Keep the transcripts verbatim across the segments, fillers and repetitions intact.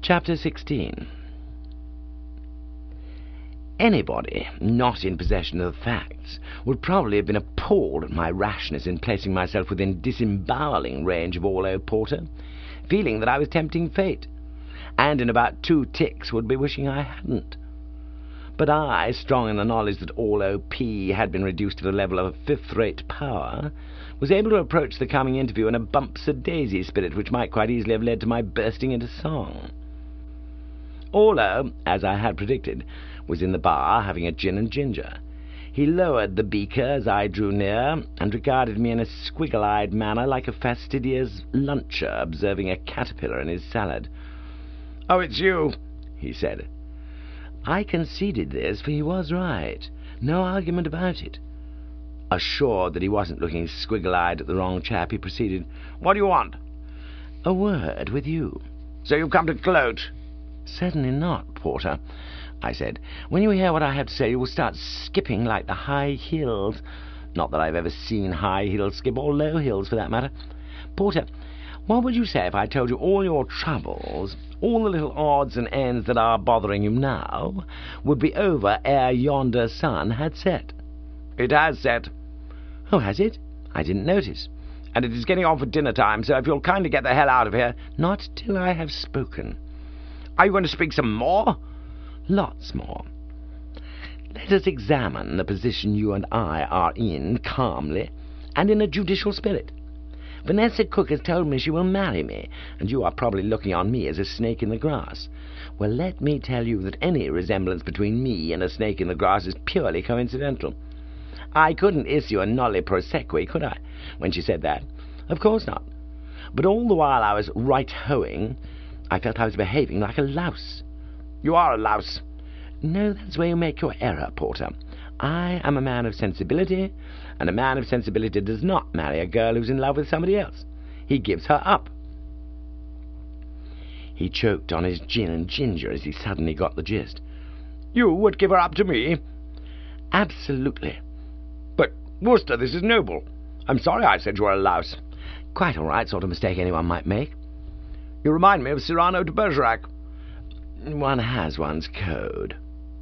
Chapter sixteen. Anybody not in possession of the facts would probably have been appalled at my rashness in placing myself within disemboweling range of Orlo Porter, feeling that I was tempting fate, and in about two ticks would be wishing I hadn't. But I, strong in the knowledge that Orlo P had been reduced to the level of a fifth-rate power, was able to approach the coming interview in a bumps-a-daisy spirit which might quite easily have led to my bursting into song. Orlo, as I had predicted, was in the bar having a gin and ginger. He lowered the beaker as I drew near, and regarded me in a squiggle-eyed manner like a fastidious luncher observing a caterpillar in his salad. "Oh, it's you," he said. I conceded this, for he was right. No argument about it. Assured that he wasn't looking squiggle-eyed at the wrong chap, he proceeded. "What do you want?" "A word with you." "So you've come to gloat?" "Certainly not, Porter," I said. "When you hear what I have to say, you will start skipping like the high hills. Not that I've ever seen high hills skip, or low hills, for that matter. Porter, what would you say if I told you all your troubles, all the little odds and ends that are bothering you now, would be over ere yonder sun had set?" "It has set." "Oh, has it? I didn't notice." "And it is getting on for dinner time, so if you'll kindly get the hell out of here—" "Not till I have spoken." "Are you going to speak some more?" "Lots more. Let us examine the position you and I are in calmly and in a judicial spirit. Vanessa Cook has told me she will marry me, and you are probably looking on me as a snake in the grass. Well, let me tell you that any resemblance between me and a snake in the grass is purely coincidental. I couldn't issue a nolli prosequi, could I, when she said that? Of course not. But all the while I was right-hoing, I felt I was behaving like a louse." "You are a louse." "No, that's where you make your error, Porter. I am a man of sensibility, and a man of sensibility does not marry a girl who's in love with somebody else. He gives her up." He choked on his gin and ginger as he suddenly got the gist. "You would give her up to me?" "Absolutely." "But, Wooster, this is noble. I'm sorry I said you were a louse." "Quite all right, sort of mistake anyone might make." "You remind me of Cyrano de Bergerac." "One has one's code."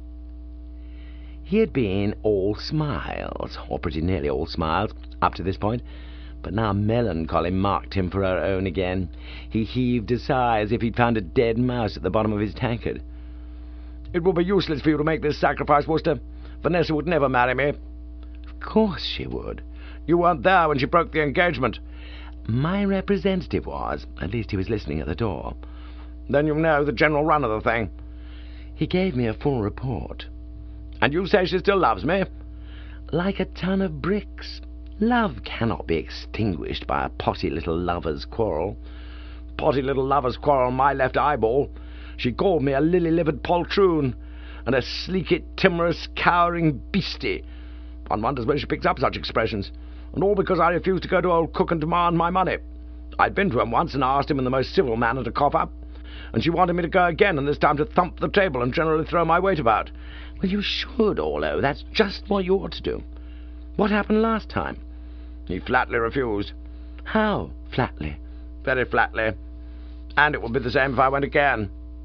He had been all smiles, or pretty nearly all smiles, up to this point, but now melancholy marked him for her own again. He heaved a sigh as if he'd found a dead mouse at the bottom of his tankard. "It will be useless for you to make this sacrifice, Wooster. Vanessa would never marry me." "Of course she would." "You weren't there when she broke the engagement." "My representative was. At least he was listening at the door." "Then you know the general run of the thing." He gave me a full report. "And you say she still loves me?" "Like a ton of bricks. Love cannot be extinguished by a potty little lover's quarrel." "Potty little lover's quarrel, my left eyeball. She called me a lily-livered poltroon, and a sleek-it, timorous, cowering beastie. One wonders where she picks up such expressions, and all because I refused to go to old Cook and demand my money. I'd been to him once and asked him in the most civil manner to cough up, and she wanted me to go again, and this time to thump the table and generally throw my weight about." "Well, you should, Orlo. That's just what you ought to do. What happened last time?" "He flatly refused." "How flatly?" "Very flatly. And it would be the same if I went again."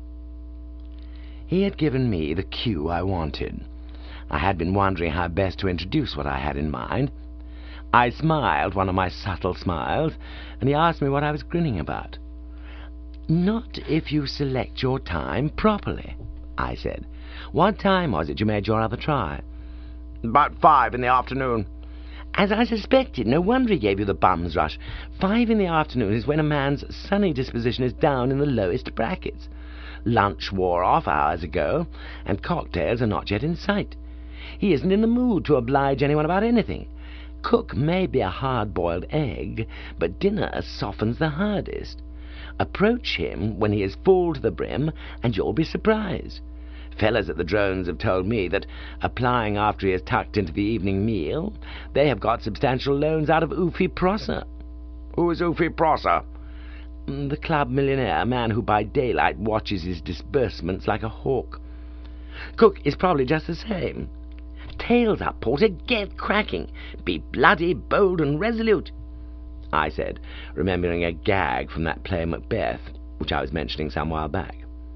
He had given me the cue I wanted. I had been wondering how best to introduce what I had in mind. I smiled one of my subtle smiles, and he asked me what I was grinning about. "Not if you select your time properly," I said. "What time was it you made your other try?" "About five in the afternoon." "As I suspected. No wonder he gave you the bum's rush. Five in the afternoon is when a man's sunny disposition is down in the lowest brackets. Lunch wore off hours ago, and cocktails are not yet in sight. He isn't in the mood to oblige anyone about anything. Cook may be a hard-boiled egg, but dinner softens the hardest. Approach him when he is full to the brim, and you'll be surprised. Fellas at the Drones have told me that, applying after he is tucked into the evening meal, they have got substantial loans out of Oofy Prosser." "Who is Oofy Prosser?" "The club millionaire, man who by daylight watches his disbursements like a hawk. Cook is probably just the same. Tails up, Porter, get cracking. Be bloody, bold, and resolute," I said, remembering a gag from that play Macbeth, which I was mentioning some while back.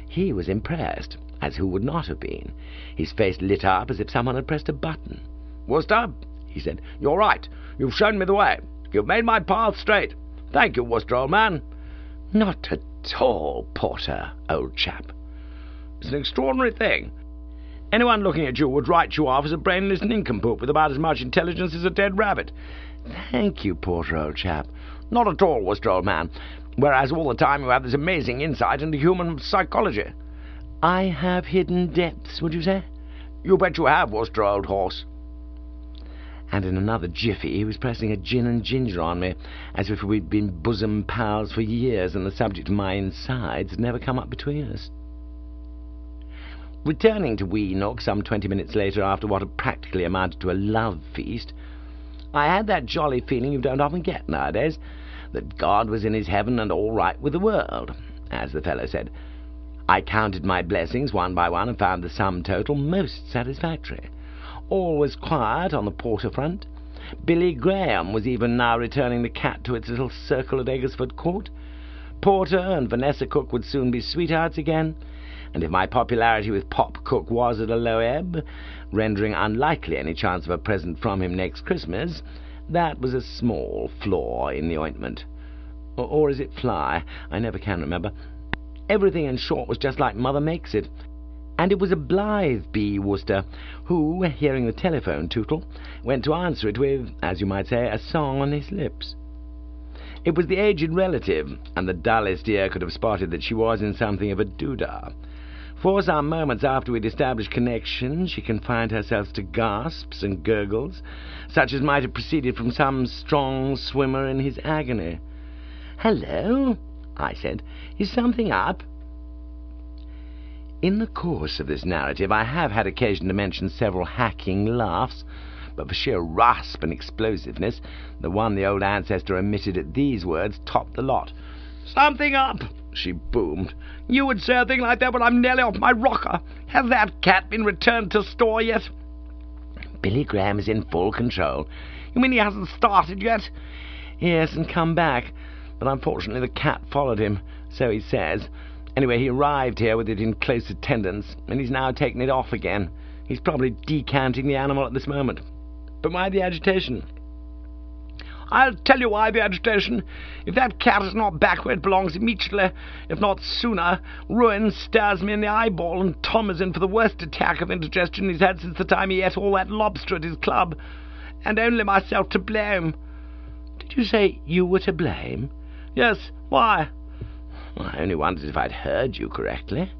He was impressed, as who would not have been. His face lit up as if someone had pressed a button. "Wooster," he said, "you're right. You've shown me the way. You've made my path straight. Thank you, Wooster, old man." "Not at all, Porter, old chap." "It's an extraordinary thing. Anyone looking at you would write you off as a brainless nincompoop with about as much intelligence as a dead rabbit." "Thank you, Porter, old chap." "Not at all, Wooster, old man. Whereas all the time you have this amazing insight into human psychology." "I have hidden depths, would you say?" "You bet you have, Wooster, old horse." And in another jiffy he was pressing a gin and ginger on me, as if we'd been bosom pals for years and the subject of my insides had never come up between us. Returning to Wee Nook some twenty minutes later, after what had practically amounted to a love feast, I had that jolly feeling you don't often get nowadays, that God was in his heaven and all right with the world, as the fellow said. I counted my blessings one by one and found the sum total most satisfactory. All was quiet on the Porter front. Billy Graham was even now returning the cat to its little circle at Eggersford Court. Porter and Vanessa Cook would soon be sweethearts again, and if my popularity with Pop Cook was at a low ebb, rendering unlikely any chance of a present from him next Christmas, that was a small flaw in the ointment. Or, or is it fly? I never can remember. Everything, in short, was just like Mother makes it. And it was a blithe bee, Wooster, who, hearing the telephone tootle, went to answer it with, as you might say, a song on his lips. It was the aged relative, and the dullest ear could have spotted that she was in something of a doodah. For some moments after we'd established connection, she confined herself to gasps and gurgles, such as might have proceeded from some strong swimmer in his agony. "Hello," I said. "Is something up?" In the course of this narrative I have had occasion to mention several hacking laughs, but for sheer rasp and explosiveness, the one the old ancestor emitted at these words topped the lot. "Something up!" she boomed. "You would say a thing like that when I'm nearly off my rocker. Has that cat been returned to store yet?" "Billy Graham is in full control." "You mean he hasn't started yet?" "Yes, and come back, but unfortunately the cat followed him, so he says. Anyway, he arrived here with it in close attendance, and he's now taken it off again. He's probably decanting the animal at this moment." "But why the agitation?" "I'll tell you why the agitation. If that cat is not back where it belongs immediately, if not sooner, ruin stares me in the eyeball, and Tom is in for the worst attack of indigestion he's had since the time he ate all that lobster at his club. And only myself to blame." "Did you say you were to blame?" "Yes. Why?" "I only wondered if I'd heard you correctly."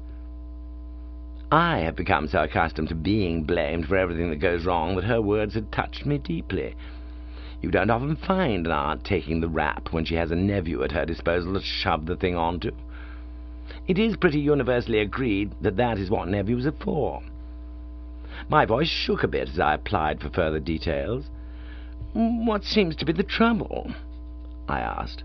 I have become so accustomed to being blamed for everything that goes wrong that her words had touched me deeply. You don't often find an aunt taking the rap when she has a nephew at her disposal to shove the thing onto. It is pretty universally agreed that that is what nephews are for. My voice shook a bit as I applied for further details. "What seems to be the trouble?" I asked.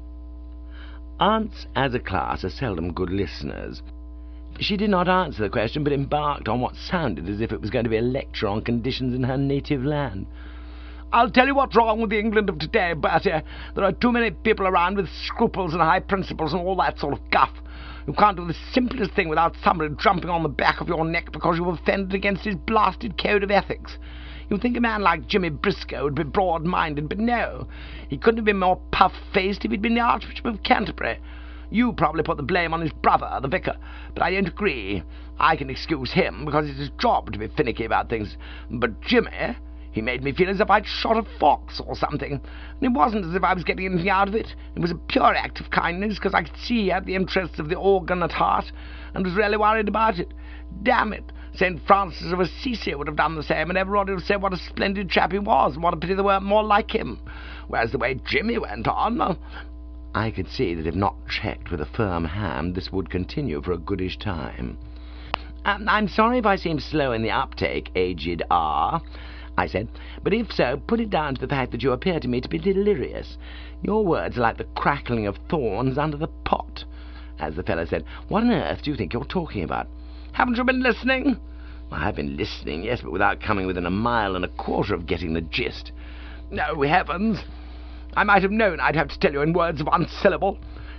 Aunts, as a class, are seldom good listeners. She did not answer the question, but embarked on what sounded as if it was going to be a lecture on conditions in her native land. "I'll tell you what's wrong with the England of today, Bertie. There are too many people around with scruples and high principles and all that sort of guff. You can't do the simplest thing without somebody jumping on the back of your neck because you've offended against his blasted code of ethics. You'd think a man like Jimmy Briscoe would be broad-minded, but no. He couldn't have been more puff-faced if he'd been the Archbishop of Canterbury. You probably put the blame on his brother, the vicar, but I don't agree. I can excuse him because it's his job to be finicky about things. But Jimmy, he made me feel as if I'd shot a fox or something, and it wasn't as if I was getting anything out of it. It was a pure act of kindness, because I could see he had the interests of the organ at heart, and was really worried about it. Damn it, Saint Francis of Assisi would have done the same, and everybody would have said what a splendid chap he was, and what a pity there weren't more like him. Whereas the way Jimmy went on..." Well, I could see that if not checked with a firm hand, this would continue for a goodish time. Um, "I'm sorry if I seem slow in the uptake, aged R," I said, "but if so, put it down to the fact that you appear to me to be delirious. Your words are like the crackling of thorns under the pot. As the fellow said, what on earth do you think you're talking about?" "Haven't you been listening?" "I have been listening, yes, but without coming within a mile and a quarter of getting the gist." "No, heavens! I might have known I'd have to tell you in words of one syllable.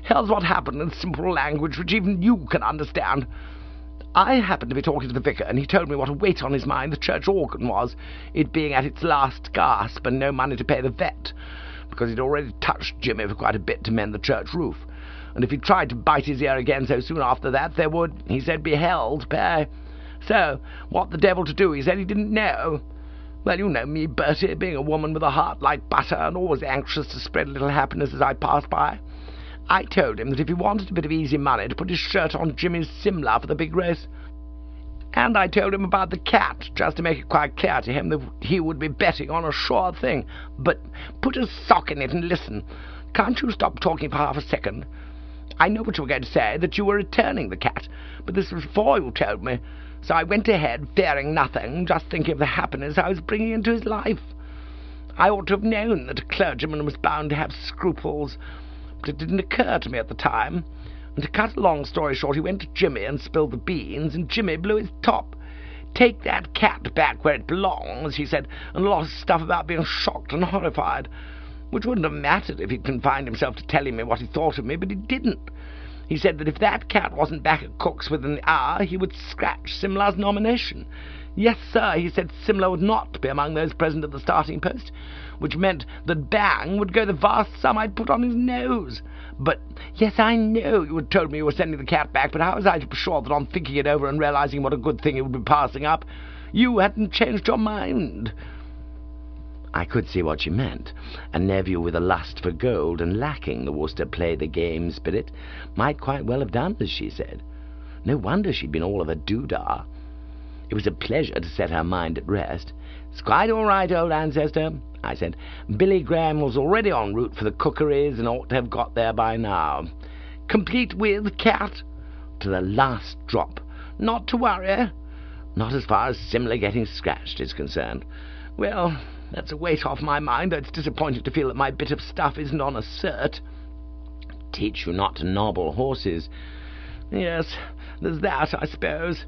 Here's what happened in simple language which even you can understand. I happened to be talking to the vicar, and he told me what a weight on his mind the church organ was, it being at its last gasp and no money to pay the vet, because he'd already touched Jimmy for quite a bit to mend the church roof, and if he tried to bite his ear again so soon after that, there would, he said, be hell to pay. So, what the devil to do, he said he didn't know. Well, you know me, Bertie, being a woman with a heart like butter and always anxious to spread a little happiness as I passed by. I told him that if he wanted a bit of easy money to put his shirt on Jimmy's Simla for the big race. And I told him about the cat, just to make it quite clear to him that he would be betting on a sure thing. But put a sock in it and listen. Can't you stop talking for half a second? I know what you were going to say, that you were returning the cat, but this was before you told me. So I went ahead, fearing nothing, just thinking of the happiness I was bringing into his life. I ought to have known that a clergyman was bound to have scruples, but it didn't occur to me at the time. And to cut a long story short, he went to Jimmy and spilled the beans, and Jimmy blew his top. Take that cat back where it belongs, he said, and a lot of stuff about being shocked and horrified, which wouldn't have mattered if he'd confined himself to telling me what he thought of me, but he didn't. He said that if that cat wasn't back at Cook's within the hour, he would scratch Simla's nomination. Yes, sir, he said Simla would not be among those present at the starting post, which meant that bang would go the vast sum I'd put on his nose. But, yes, I know you had told me you were sending the cat back, but how was I to be sure that on thinking it over and realizing what a good thing it would be passing up, you hadn't changed your mind? I could see what she meant. A nephew with a lust for gold and lacking the Worcester play-the-game spirit might quite well have done as she said. No wonder she'd been all of a doodah. It was a pleasure to set her mind at rest. "It's quite all right, old ancestor," I said. "Billy Graham was already en route for the cookeries and ought to have got there by now. Complete with cat, to the last drop. Not to worry. Not as far as Simla getting scratched is concerned. Well, that's a weight off my mind, though it's disappointing to feel that my bit of stuff isn't on a cert. Teach you not to nobble horses. Yes, there's that, I suppose."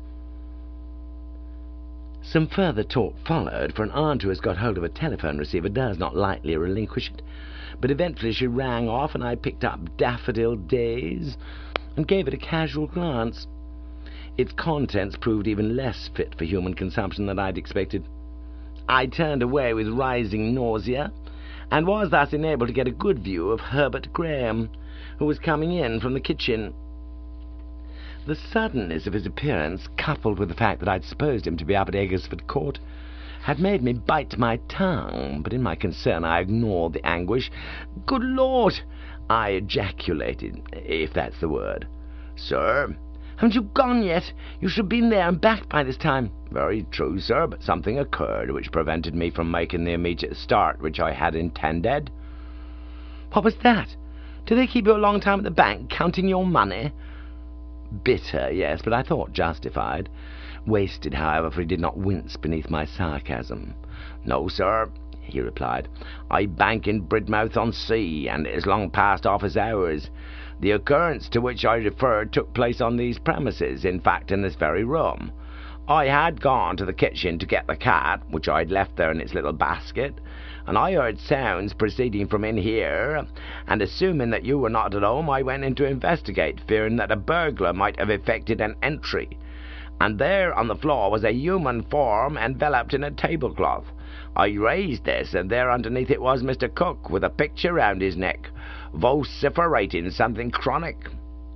Some further talk followed, for an aunt who has got hold of a telephone receiver does not lightly relinquish it. But eventually she rang off, and I picked up Daffodil Days and gave it a casual glance. Its contents proved even less fit for human consumption than I'd expected. I turned away with rising nausea, and was thus enabled to get a good view of Herbert Graham, who was coming in from the kitchen. The suddenness of his appearance, coupled with the fact that I'd supposed him to be up at Eggersford Court, had made me bite my tongue, but in my concern I ignored the anguish. "Good Lord!" I ejaculated, if that's the word. "Sir?" "Haven't you gone yet? You should have been there and back by this time." "Very true, sir, but something occurred which prevented me from making the immediate start which I had intended." "What was that? Do they keep you a long time at the bank, counting your money?" Bitter, yes, but I thought justified. Wasted, however, for he did not wince beneath my sarcasm. "No, sir," he replied. "I bank in Bridmouth-on-Sea, and it is long past office hours. The occurrence to which I referred took place on these premises, in fact, in this very room. I had gone to the kitchen to get the cat, which I had left there in its little basket, and I heard sounds proceeding from in here, and assuming that you were not at home, I went in to investigate, fearing that a burglar might have effected an entry. And there on the floor was a human form enveloped in a tablecloth. I raised this, and there underneath it was Mister Cook, with a picture round his neck, vociferating something chronic."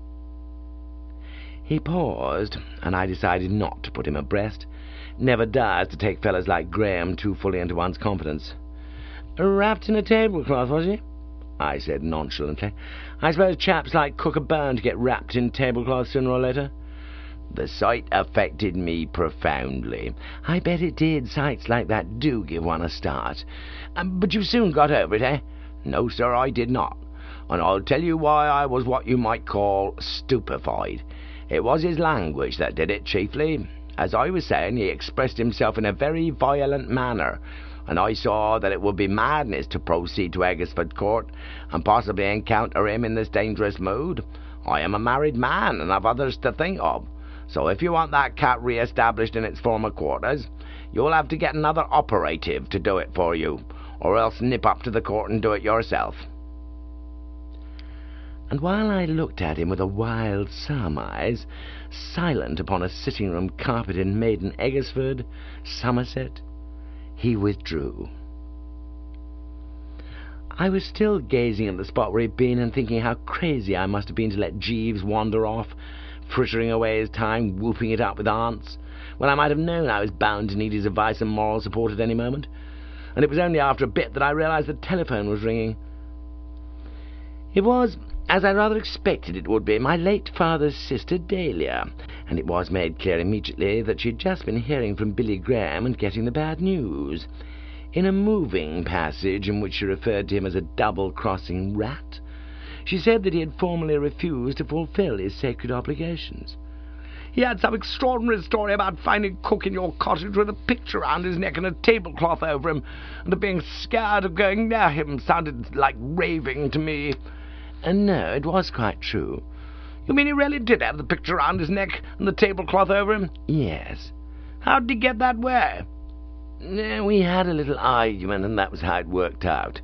He paused, and I decided not to put him abreast. Never does to take fellows like Graham too fully into one's confidence. "Wrapped in a tablecloth, was he?" I said nonchalantly. "I suppose chaps like Cook are bound to get wrapped in tablecloth sooner or later." The sight affected me profoundly. I bet it did. Sights like that do give one a start. Um, but you soon got over it, eh? "No, sir, I did not. And I'll tell you why I was what you might call stupefied. It was his language that did it chiefly. As I was saying, he expressed himself in a very violent manner, and I saw that it would be madness to proceed to Eggersford Court, and possibly encounter him in this dangerous mood. I am a married man, and have others to think of. So if you want that cat re-established in its former quarters, you'll have to get another operative to do it for you, or else nip up to the court and do it yourself." and while I looked at him with a wild surmise, silent upon a sitting-room carpet in Maiden Eggersford, Somerset, he withdrew. I was still gazing at the spot where he'd been and thinking how crazy I must have been to let Jeeves wander off, frittering away his time, whooping it up with aunts, when I might have known I was bound to need his advice and moral support at any moment. And it was only after a bit that I realised the telephone was ringing. It was, as I rather expected it would be, my late father's sister Dahlia, and it was made clear immediately that she had just been hearing from Billy Graham and getting the bad news. In a moving passage in which she referred to him as a double-crossing rat, she said that he had formally refused to fulfil his sacred obligations. He had some extraordinary story about finding cook in your cottage with a picture round his neck and a tablecloth over him, and of being scared of going near him. Sounded like raving to me. And no, it was quite true. You mean he really did have the picture round his neck and the tablecloth over him? Yes. How did he get that way? We had a little argument, and that was how it worked out.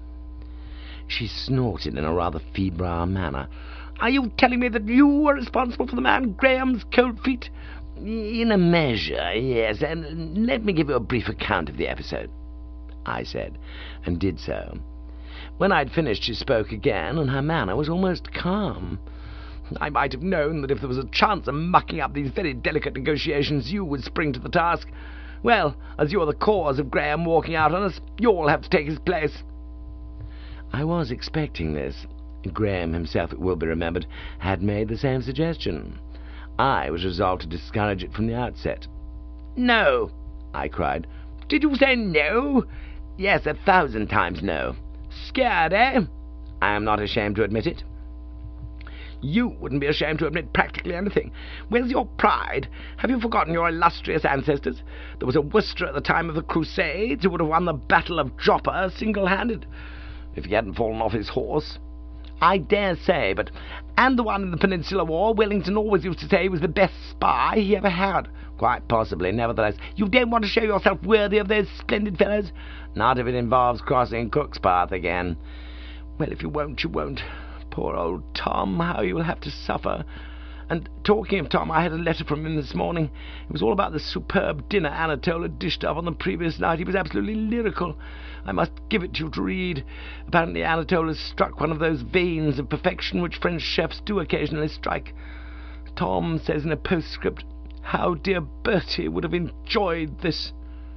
She snorted in a rather febrile manner. Are you telling me that you were responsible for the man Graham's cold feet? In a measure, yes, and let me give you a brief account of the episode, I said, and did so. When I'd finished, she spoke again, and her manner was almost calm. I might have known that if there was a chance of mucking up these very delicate negotiations, you would spring to the task. Well, as you're the cause of Graham walking out on us, you'll have to take his place. I was expecting this. Graham himself, it will be remembered, had made the same suggestion. I was resolved to discourage it from the outset. No, I cried. Did you say no? Yes, a thousand times no. Scared, eh? I am not ashamed to admit it. You wouldn't be ashamed to admit practically anything. Where's your pride? Have you forgotten your illustrious ancestors? There was a Worcester at the time of the Crusades who would have won the Battle of Joppa single-handed, if he hadn't fallen off his horse. I dare say, but... And the one in the Peninsular War, Wellington always used to say he was the best spy he ever had. Quite possibly, nevertheless. You don't want to show yourself worthy of those splendid fellows? Not if it involves crossing Cook's path again. Well, if you won't, you won't. Poor old Tom, how you will have to suffer. And talking of Tom, I had a letter from him this morning. It was all about the superb dinner Anatole had dished up on the previous night. He was absolutely lyrical. I must give it to you to read. Apparently Anatole has struck one of those veins of perfection which French chefs do occasionally strike. Tom says in a postscript, how dear Bertie would have enjoyed this.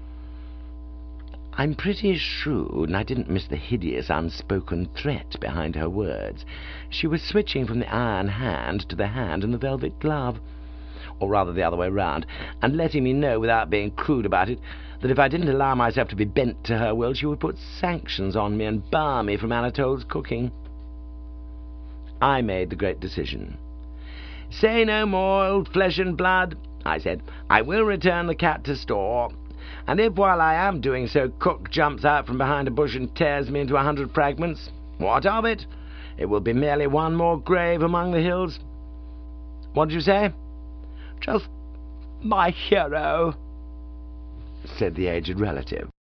I'm pretty shrewd, and I didn't miss the hideous unspoken threat behind her words. She was switching from the iron hand to the hand in the velvet glove, or rather the other way round, and letting me know without being crude about it that if I didn't allow myself to be bent to her will, she would put sanctions on me and bar me from Anatole's cooking. I made the great decision. Say no more, old flesh and blood, I said. I will return the cat to store. And if while I am doing so Cook jumps out from behind a bush and tears me into a hundred fragments, what of it? It will be merely one more grave among the hills. What did you say? Just my hero, said the aged relative.